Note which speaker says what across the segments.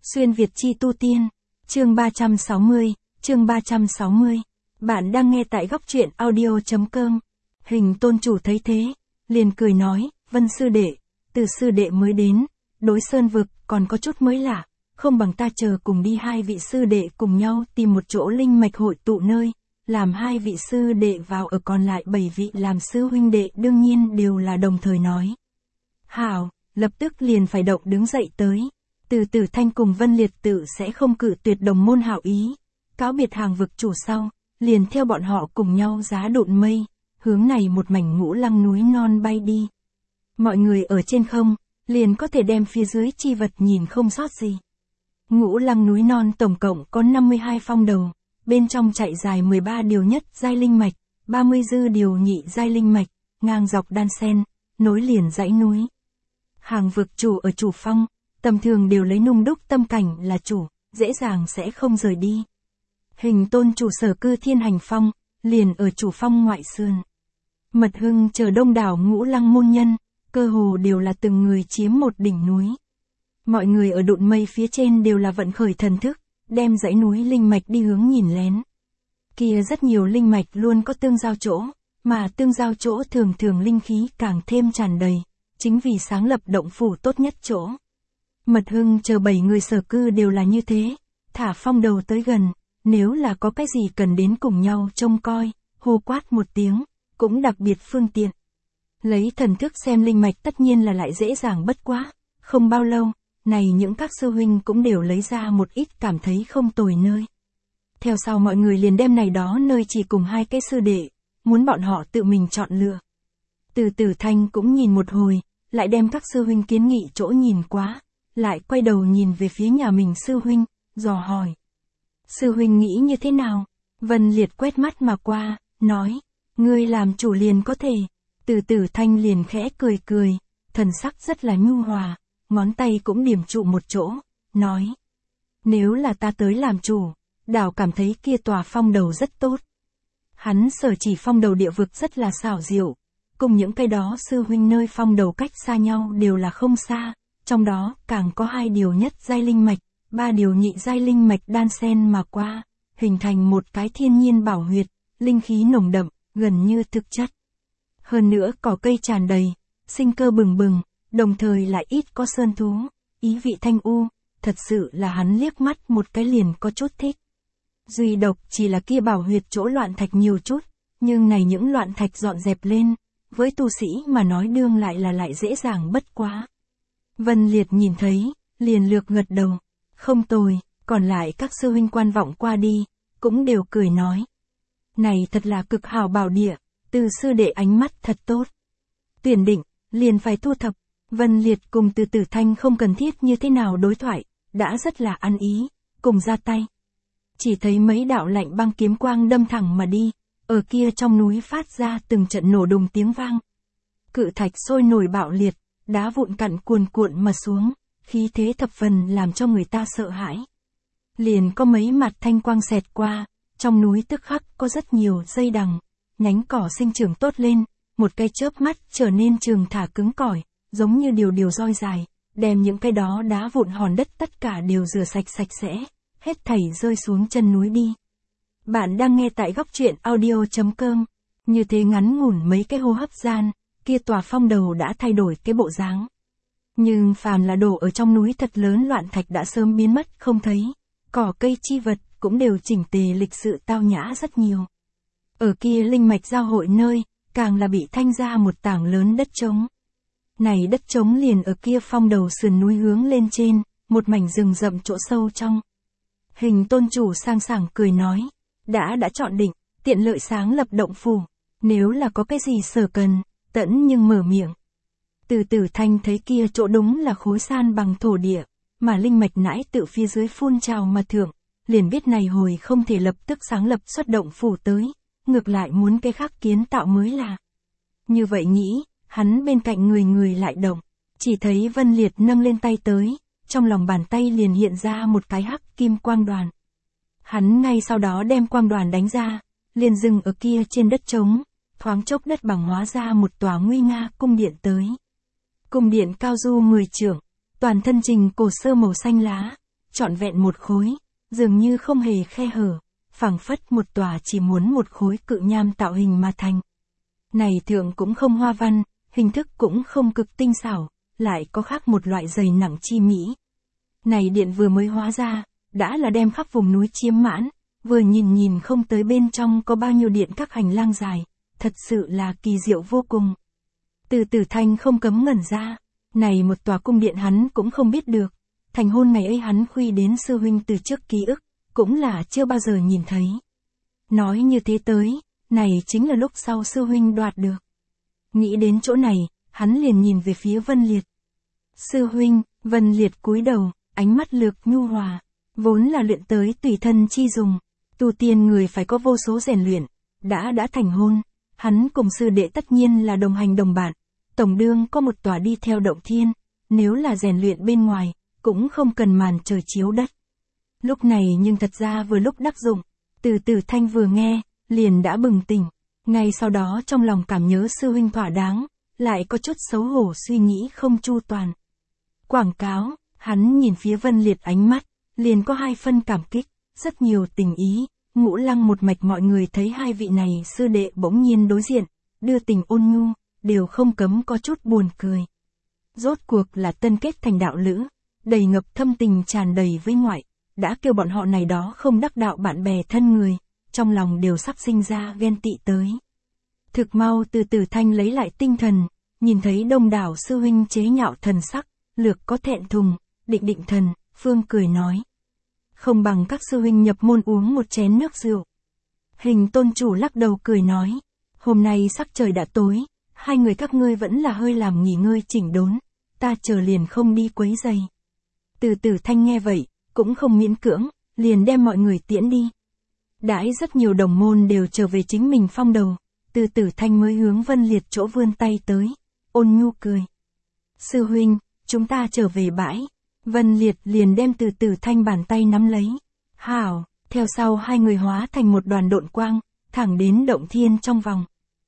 Speaker 1: Xuyên Việt chi tu tiên. Chương 360, chương 360. Bạn đang nghe tại góc truyện audio.com. Hình tôn chủ thấy thế, liền cười nói, Vân sư đệ, từ sư đệ mới đến, đối sơn vực còn có chút mới lạ, không bằng ta chờ cùng đi hai vị sư đệ cùng nhau tìm một chỗ linh mạch hội tụ nơi, làm hai vị sư đệ vào ở, còn lại 7 vị làm sư huynh đệ đương nhiên đều là đồng thời nói. Hảo, lập tức liền phải động đứng dậy tới. Từ Tử Thanh cùng Vân Liệt Tự sẽ không cự tuyệt đồng môn hảo ý, cáo biệt hàng vực chủ sau, liền theo bọn họ cùng nhau giá độn mây, hướng này một mảnh ngũ lăng núi non bay đi. Mọi người ở trên không, liền có thể đem phía dưới chi vật nhìn không sót gì. Ngũ lăng núi non tổng cộng có 52 phong đầu, bên trong chạy dài 13 điều nhất giai linh mạch, 30 dư điều nhị giai linh mạch, ngang dọc đan sen, nối liền dãy núi. Hàng vực chủ ở chủ phong, tầm thường đều lấy nung đúc tâm cảnh là chủ, dễ dàng sẽ không rời đi. Hình tôn chủ sở cư Thiên Hành Phong, liền ở chủ phong ngoại sườn. Mật Hưng chờ đông đảo ngũ lăng môn nhân, cơ hồ đều là từng người chiếm một đỉnh núi. Mọi người ở độn mây phía trên đều là vận khởi thần thức, đem dãy núi linh mạch đi hướng nhìn lén. Kia rất nhiều linh mạch luôn có tương giao chỗ, mà tương giao chỗ thường thường linh khí càng thêm tràn đầy, chính vì sáng lập động phủ tốt nhất chỗ. Mật Hưng chờ 7 người sở cư đều là như thế, thả phong đầu tới gần, nếu là có cái gì cần đến cùng nhau trông coi, hô quát một tiếng, cũng đặc biệt phương tiện. Lấy thần thức xem linh mạch tất nhiên là lại dễ dàng bất quá, không bao lâu, này những các sư huynh cũng đều lấy ra một ít cảm thấy không tồi nơi. Theo sau mọi người liền đem này đó nơi chỉ cùng hai cái sư đệ, muốn bọn họ tự mình chọn lựa. Từ Tử Thanh cũng nhìn một hồi, lại đem các sư huynh kiến nghị chỗ nhìn quá, lại quay đầu nhìn về phía nhà mình sư huynh, dò hỏi. Sư huynh nghĩ như thế nào? Vân Liệt quét mắt mà qua, nói, ngươi làm chủ liền có thể. Từ Tử Thanh liền khẽ cười cười, thần sắc rất là nhu hòa, ngón tay cũng điểm trụ một chỗ, nói. Nếu là ta tới làm chủ, đảo cảm thấy kia tòa phong đầu rất tốt. Hắn sở chỉ phong đầu địa vực rất là xảo diệu, cùng những cái đó sư huynh nơi phong đầu cách xa nhau đều là không xa, trong đó càng có 2 điều nhất giai linh mạch, 3 điều nhị giai linh mạch đan xen mà qua, hình thành một cái thiên nhiên bảo huyệt, linh khí nồng đậm, gần như thực chất. Hơn nữa cỏ cây tràn đầy, sinh cơ bừng bừng, đồng thời lại ít có sơn thú, ý vị thanh u, thật sự là hắn liếc mắt một cái liền có chút thích. Duy độc chỉ là kia bảo huyệt chỗ loạn thạch nhiều chút, nhưng này những loạn thạch dọn dẹp lên, với tu sĩ mà nói đương lại dễ dàng bất quá. Vân Liệt nhìn thấy, liền lược gật đầu, không tồi, còn lại các sư huynh quan vọng qua đi, cũng đều cười nói. Này thật là cực hảo bảo địa, Từ sư đệ ánh mắt thật tốt. Tuyển định, liền phải thu thập, Vân Liệt cùng Từ Tử Thanh không cần thiết như thế nào đối thoại, đã rất là ăn ý, cùng ra tay. Chỉ thấy mấy đạo lạnh băng kiếm quang đâm thẳng mà đi, ở kia trong núi phát ra từng trận nổ đùng tiếng vang. Cự thạch sôi nổi bạo liệt, đá vụn cặn cuồn cuộn mà xuống, khí thế thập phần làm cho người ta sợ hãi. Liền có mấy mặt thanh quang xẹt qua, trong núi tức khắc có rất nhiều dây đằng, nhánh cỏ sinh trưởng tốt lên, một cây chớp mắt trở nên trường thả cứng cỏi, giống như điều roi dài, đem những cái đó đá vụn hòn đất tất cả đều rửa sạch sẽ, hết thảy rơi xuống chân núi đi. Bạn đang nghe tại góc truyện audio.com, như thế ngắn ngủn mấy cái hô hấp gian, kia tòa phong đầu đã thay đổi cái bộ dáng. Nhưng phàm là đổ ở trong núi thật lớn loạn thạch đã sớm biến mất không thấy, cỏ cây chi vật cũng đều chỉnh tề lịch sự tao nhã rất nhiều. Ở kia linh mạch giao hội nơi, càng là bị thanh ra một tảng lớn đất trống. Này đất trống liền ở kia phong đầu sườn núi hướng lên trên, một mảnh rừng rậm chỗ sâu trong. Hình tôn chủ sang sảng cười nói, đã chọn định, tiện lợi sáng lập động phủ, nếu là có cái gì sở cần, tẫn nhưng mở miệng. Từ Tử Thanh thấy kia chỗ đúng là khối san bằng thổ địa, mà linh mạch nãi tự phía dưới phun trào mà thượng, liền biết này hồi không thể lập tức sáng lập xuất động phủ tới, ngược lại muốn cái khác kiến tạo mới là. Như vậy nghĩ, hắn bên cạnh người lại động, chỉ thấy Vân Liệt nâng lên tay tới, trong lòng bàn tay liền hiện ra một cái hắc kim quang đoàn. Hắn ngay sau đó đem quang đoàn đánh ra, liền dừng ở kia trên đất trống, thoáng chốc đất bằng hóa ra một tòa nguy nga cung điện tới. Cung điện cao du 10 trượng, toàn thân trình cổ sơ màu xanh lá, trọn vẹn một khối, dường như không hề khe hở, phảng phất một tòa chỉ muốn một khối cự nham tạo hình mà thành. Này thượng cũng không hoa văn, hình thức cũng không cực tinh xảo, lại có khác một loại dày nặng chi mỹ. Này điện vừa mới hóa ra, đã là đem khắp vùng núi chiếm mãn, vừa nhìn không tới bên trong có bao nhiêu điện các hành lang dài, thật sự là kỳ diệu vô cùng. Từ Tử Thanh không cấm ngẩn ra, này một tòa cung điện hắn cũng không biết được, thành hôn ngày ấy hắn khuy đến sư huynh từ trước ký ức, cũng là chưa bao giờ nhìn thấy. Nói như thế tới, này chính là lúc sau sư huynh đoạt được. Nghĩ đến chỗ này, hắn liền nhìn về phía Vân Liệt. Sư huynh, Vân Liệt cúi đầu, ánh mắt lược nhu hòa, vốn là luyện tới tùy thân chi dùng, tu tiên người phải có vô số rèn luyện, đã thành hôn, hắn cùng sư đệ tất nhiên là đồng hành đồng bạn, tổng đương có một tòa đi theo động thiên, nếu là rèn luyện bên ngoài, cũng không cần màn trời chiếu đất. Lúc này nhưng thật ra vừa lúc đắc dụng, Từ Tử Thanh vừa nghe, liền đã bừng tỉnh, ngay sau đó trong lòng cảm nhớ sư huynh thỏa đáng, lại có chút xấu hổ suy nghĩ không chu toàn. Quảng cáo, hắn nhìn phía Vân Liệt ánh mắt, liền có hai phân cảm kích, rất nhiều tình ý, Ngũ Lăng một mạch mọi người thấy hai vị này sư đệ bỗng nhiên đối diện, đưa tình ôn nhu, đều không cấm có chút buồn cười. Rốt cuộc là tân kết thành đạo lữ, đầy ngập thâm tình tràn đầy với ngoại, đã kêu bọn họ này đó không đắc đạo bạn bè thân người, trong lòng đều sắp sinh ra ghen tị tới. Thực mau Từ Tử Thanh lấy lại tinh thần, nhìn thấy đông đảo sư huynh chế nhạo thần sắc, lược có thẹn thùng, định thần, phương cười nói. Không bằng các sư huynh nhập môn uống một chén nước rượu. Hình tôn chủ lắc đầu cười nói, hôm nay sắc trời đã tối, hai người các ngươi vẫn là hơi làm nghỉ ngơi chỉnh đốn, ta chờ liền không đi quấy giày. Từ Tử Thanh nghe vậy, cũng không miễn cưỡng, liền đem mọi người tiễn đi. Đãi rất nhiều đồng môn đều trở về chính mình phong đầu, Từ Tử Thanh mới hướng Vân Liệt chỗ vươn tay tới, ôn nhu cười. Sư huynh, chúng ta trở về bãi. Vân Liệt liền đem Từ Tử Thanh bàn tay nắm lấy. Hảo, theo sau hai người hóa thành một đoàn độn quang, thẳng đến động thiên trong vòng.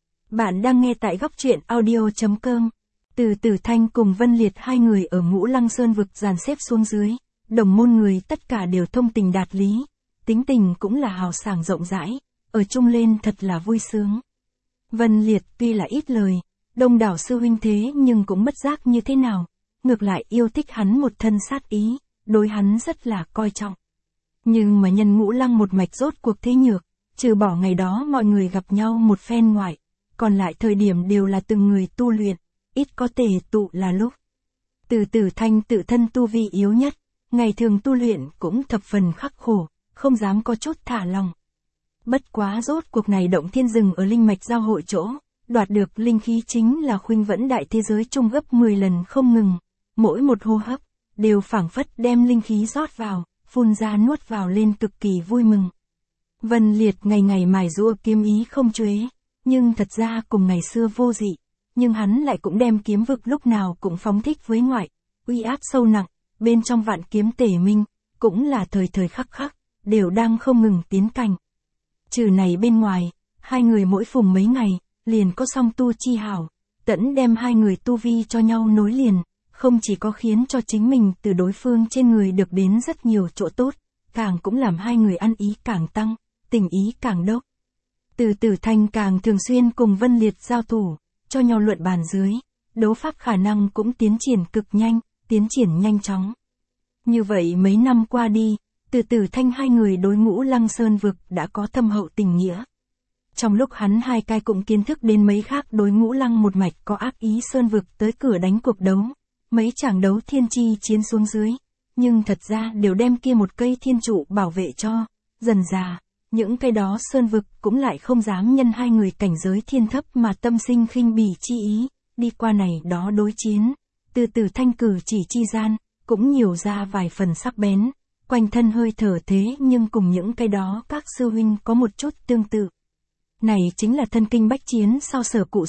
Speaker 1: Bạn đang nghe tại góc truyện audio.com. Từ Tử Thanh cùng Vân Liệt hai người ở Ngũ Lăng Sơn vực dàn xếp xuống dưới, đồng môn người tất cả đều thông tình đạt lý, tính tình cũng là hào sảng rộng rãi, ở chung lên thật là vui sướng. Vân Liệt tuy là ít lời, đông đảo sư huynh thế nhưng cũng mất giác như thế nào, ngược lại yêu thích hắn một thân sát ý, đối hắn rất là coi trọng. Nhưng mà nhân Ngũ Lăng một mạch rốt cuộc thế nhược, trừ bỏ ngày đó mọi người gặp nhau một phen ngoại, còn lại thời điểm đều là từng người tu luyện, ít có tề tụ là lúc. Từ Tử Thanh tự thân tu vi yếu nhất, ngày thường tu luyện cũng thập phần khắc khổ, không dám có chút thả lòng. Bất quá rốt cuộc này động thiên rừng ở linh mạch giao hội chỗ, đoạt được linh khí chính là khuynh vẫn đại thế giới chung gấp 10 lần không ngừng, mỗi một hô hấp, đều phảng phất đem linh khí rót vào, phun ra nuốt vào lên cực kỳ vui mừng. Vân Liệt ngày ngày mài giũa kiếm ý không chuế, nhưng thật ra cùng ngày xưa vô dị, nhưng hắn lại cũng đem kiếm vực lúc nào cũng phóng thích với ngoại, uy áp sâu nặng, bên trong vạn kiếm tể minh, cũng là thời thời khắc khắc, đều đang không ngừng tiến cảnh. Trừ này bên ngoài, hai người mỗi phùng mấy ngày, liền có song tu chi hảo, tẫn đem hai người tu vi cho nhau nối liền, không chỉ có khiến cho chính mình từ đối phương trên người được đến rất nhiều chỗ tốt, càng cũng làm hai người ăn ý càng tăng, tình ý càng đốc. Từ Tử Thanh càng thường xuyên cùng Vân Liệt giao thủ, cho nhau luận bàn dưới, đấu pháp khả năng cũng tiến triển cực nhanh, tiến triển nhanh chóng. Như vậy mấy năm qua đi, Từ Tử Thanh hai người đối Ngũ Lăng Sơn vực đã có thâm hậu tình nghĩa. Trong lúc hắn hai cai cũng kiến thức đến mấy khác đối Ngũ Lăng một mạch có ác ý sơn vực tới cửa đánh cuộc đấu, mấy chàng đấu thiên chi chiến xuống dưới, nhưng thật ra đều đem kia một cây thiên trụ bảo vệ cho, dần dà, những cây đó sơn vực cũng lại không dám nhân hai người cảnh giới thiên thấp mà tâm sinh khinh bỉ chi ý, đi qua này đó đối chiến, Từ Tử Thanh cử chỉ chi gian, cũng nhiều ra vài phần sắc bén, quanh thân hơi thở thế nhưng cùng những cái đó các sư huynh có một chút tương tự. Này chính là thân kinh bách chiến sau sở cụ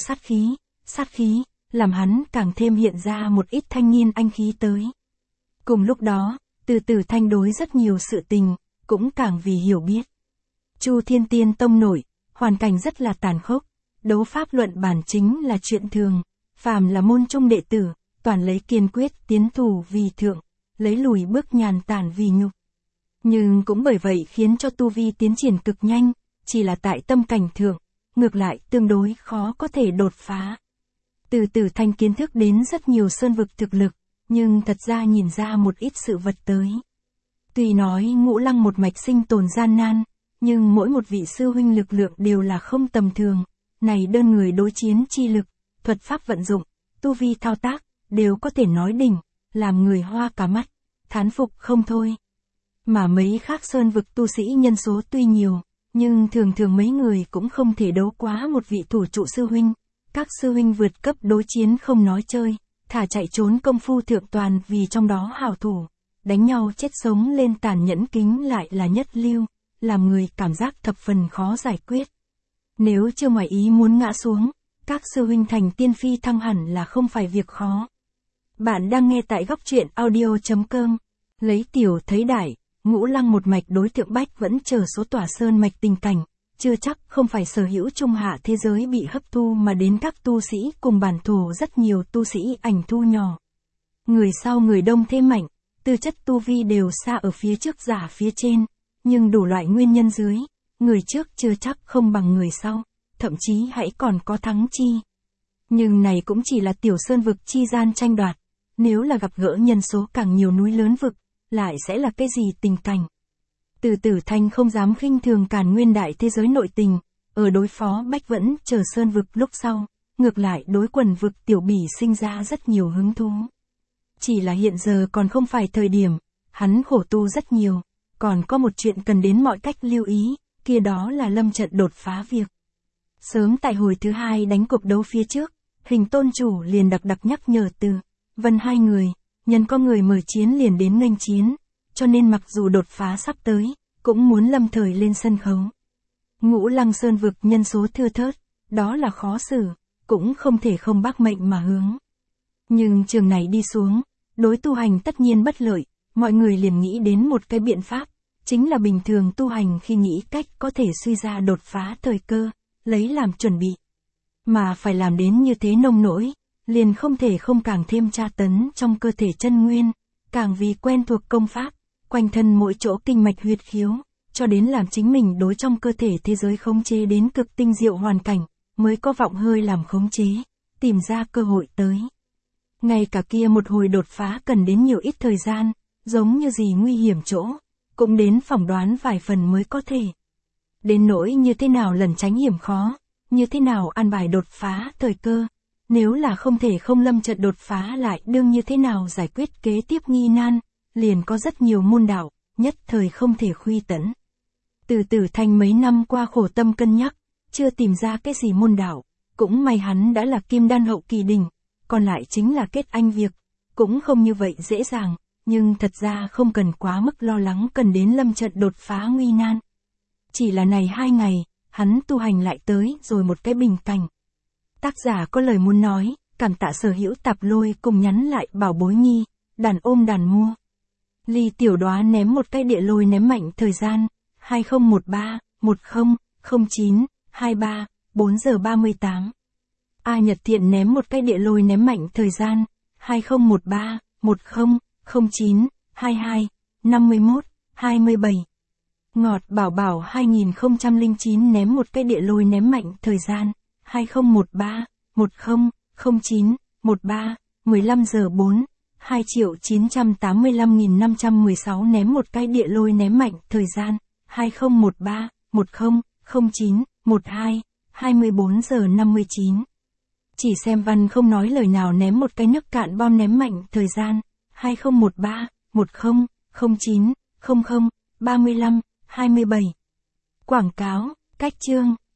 Speaker 1: sát khí, làm hắn càng thêm hiện ra một ít thanh niên anh khí tới. Cùng lúc đó, Từ Tử Thanh đối rất nhiều sự tình, cũng càng vì hiểu biết. Chu Thiên Tiên Tông nổi, hoàn cảnh rất là tàn khốc, đấu pháp luận bản chính là chuyện thường, phàm là môn trung đệ tử, toàn lấy kiên quyết tiến thủ vì thượng, lấy lùi bước nhàn tản vì nhục. Nhưng cũng bởi vậy khiến cho tu vi tiến triển cực nhanh, chỉ là tại tâm cảnh thượng, ngược lại tương đối khó có thể đột phá. Từ Tử Thanh kiến thức đến rất nhiều sơn vực thực lực, nhưng thật ra nhìn ra một ít sự vật tới. Tuy nói Ngũ Lăng một mạch sinh tồn gian nan, nhưng mỗi một vị sư huynh lực lượng đều là không tầm thường, này đơn người đối chiến chi lực, thuật pháp vận dụng, tu vi thao tác, đều có thể nói đỉnh, làm người hoa cả mắt, thán phục không thôi. Mà mấy khác sơn vực tu sĩ nhân số tuy nhiều, nhưng thường thường mấy người cũng không thể đấu quá một vị thủ trụ sư huynh. Các sư huynh vượt cấp đối chiến không nói chơi, thả chạy trốn công phu thượng toàn vì trong đó hảo thủ. Đánh nhau chết sống lên tàn nhẫn kính lại là nhất lưu, làm người cảm giác thập phần khó giải quyết. Nếu chưa ngoài ý muốn ngã xuống, các sư huynh thành tiên phi thăng hẳn là không phải việc khó. Bạn đang nghe tại góc truyện audio.com. Lấy tiểu thấy đại, Ngũ Lăng một mạch đối tượng Bách vẫn chờ số tỏa sơn mạch tình cảnh, chưa chắc không phải sở hữu trung hạ thế giới bị hấp thu mà đến các tu sĩ cùng bản thổ rất nhiều tu sĩ ảnh thu nhỏ. Người sau người đông thêm mạnh, tư chất tu vi đều xa ở phía trước giả phía trên, nhưng đủ loại nguyên nhân dưới, người trước chưa chắc không bằng người sau, thậm chí hãy còn có thắng chi. Nhưng này cũng chỉ là tiểu sơn vực chi gian tranh đoạt, nếu là gặp gỡ nhân số càng nhiều núi lớn vực, lại sẽ là cái gì tình cảnh. Từ Tử Thanh không dám khinh thường Càn Nguyên đại thế giới nội tình, ở đối phó Bách vẫn chờ sơn vực lúc sau, ngược lại đối quần vực tiểu bỉ sinh ra rất nhiều hứng thú. Chỉ là hiện giờ còn không phải thời điểm, hắn khổ tu rất nhiều, còn có một chuyện cần đến mọi cách lưu ý, kia đó là lâm trận đột phá việc. Sớm tại hồi thứ hai đánh cuộc đấu phía trước, Hình tôn chủ liền đặc nhắc nhở Từ, Vân hai người, nhân có người mời chiến liền đến nghênh chiến, cho nên mặc dù đột phá sắp tới, cũng muốn lâm thời lên sân khấu. Ngũ Lăng sơn vực nhân số thưa thớt, đó là khó xử, cũng không thể không bác mệnh mà hướng. Nhưng trường này đi xuống, đối tu hành tất nhiên bất lợi, mọi người liền nghĩ đến một cái biện pháp, chính là bình thường tu hành khi nghĩ cách có thể suy ra đột phá thời cơ, lấy làm chuẩn bị. Mà phải làm đến như thế nông nỗi, liền không thể không càng thêm tra tấn trong cơ thể chân nguyên, càng vì quen thuộc công pháp, quanh thân mỗi chỗ kinh mạch huyệt khiếu, cho đến làm chính mình đối trong cơ thể thế giới khống chế đến cực tinh diệu hoàn cảnh, mới có vọng hơi làm khống chế, tìm ra cơ hội tới. Ngay cả kia một hồi đột phá cần đến nhiều ít thời gian, giống như gì nguy hiểm chỗ, cũng đến phỏng đoán vài phần mới có thể. Đến nỗi như thế nào lẩn tránh hiểm khó, như thế nào an bài đột phá thời cơ, nếu là không thể không lâm trận đột phá lại đương như thế nào giải quyết kế tiếp nghi nan, liền có rất nhiều môn đạo, nhất thời không thể khuy tẫn. Từ Tử Thanh mấy năm qua khổ tâm cân nhắc, chưa tìm ra cái gì môn đạo, cũng may hắn đã là kim đan hậu kỳ đỉnh, còn lại chính là kết anh việc, cũng không như vậy dễ dàng, nhưng thật ra không cần quá mức lo lắng cần đến lâm trận đột phá nguy nan. Chỉ là này 2 ngày, hắn tu hành lại tới rồi một cái bình cảnh. Tác giả có lời muốn nói, cảm tạ sở hữu tạp lôi cùng nhắn lại bảo bối nhi, đàn ôm đàn mua. Ly tiểu đoá ném một cái địa lôi ném mạnh thời gian, 2013, 1009, 23, 4 giờ 38. A Nhật Thiện ném một cái địa lôi ném mạnh thời gian, 2013, 1009, 22, 51, 27. Ngọt Bảo Bảo 2009 ném một cái địa lôi ném mạnh thời gian, 2013, 1009, 13, 15 giờ 4, 2.985.516 ném một cái địa lôi ném mạnh thời gian, 2013, 1009, 12, 24 giờ 59. Chỉ xem văn không nói lời nào ném một cái nước cạn bom ném mạnh thời gian, 2013, 1009, 00, 35, 27. Quảng cáo, cách chương.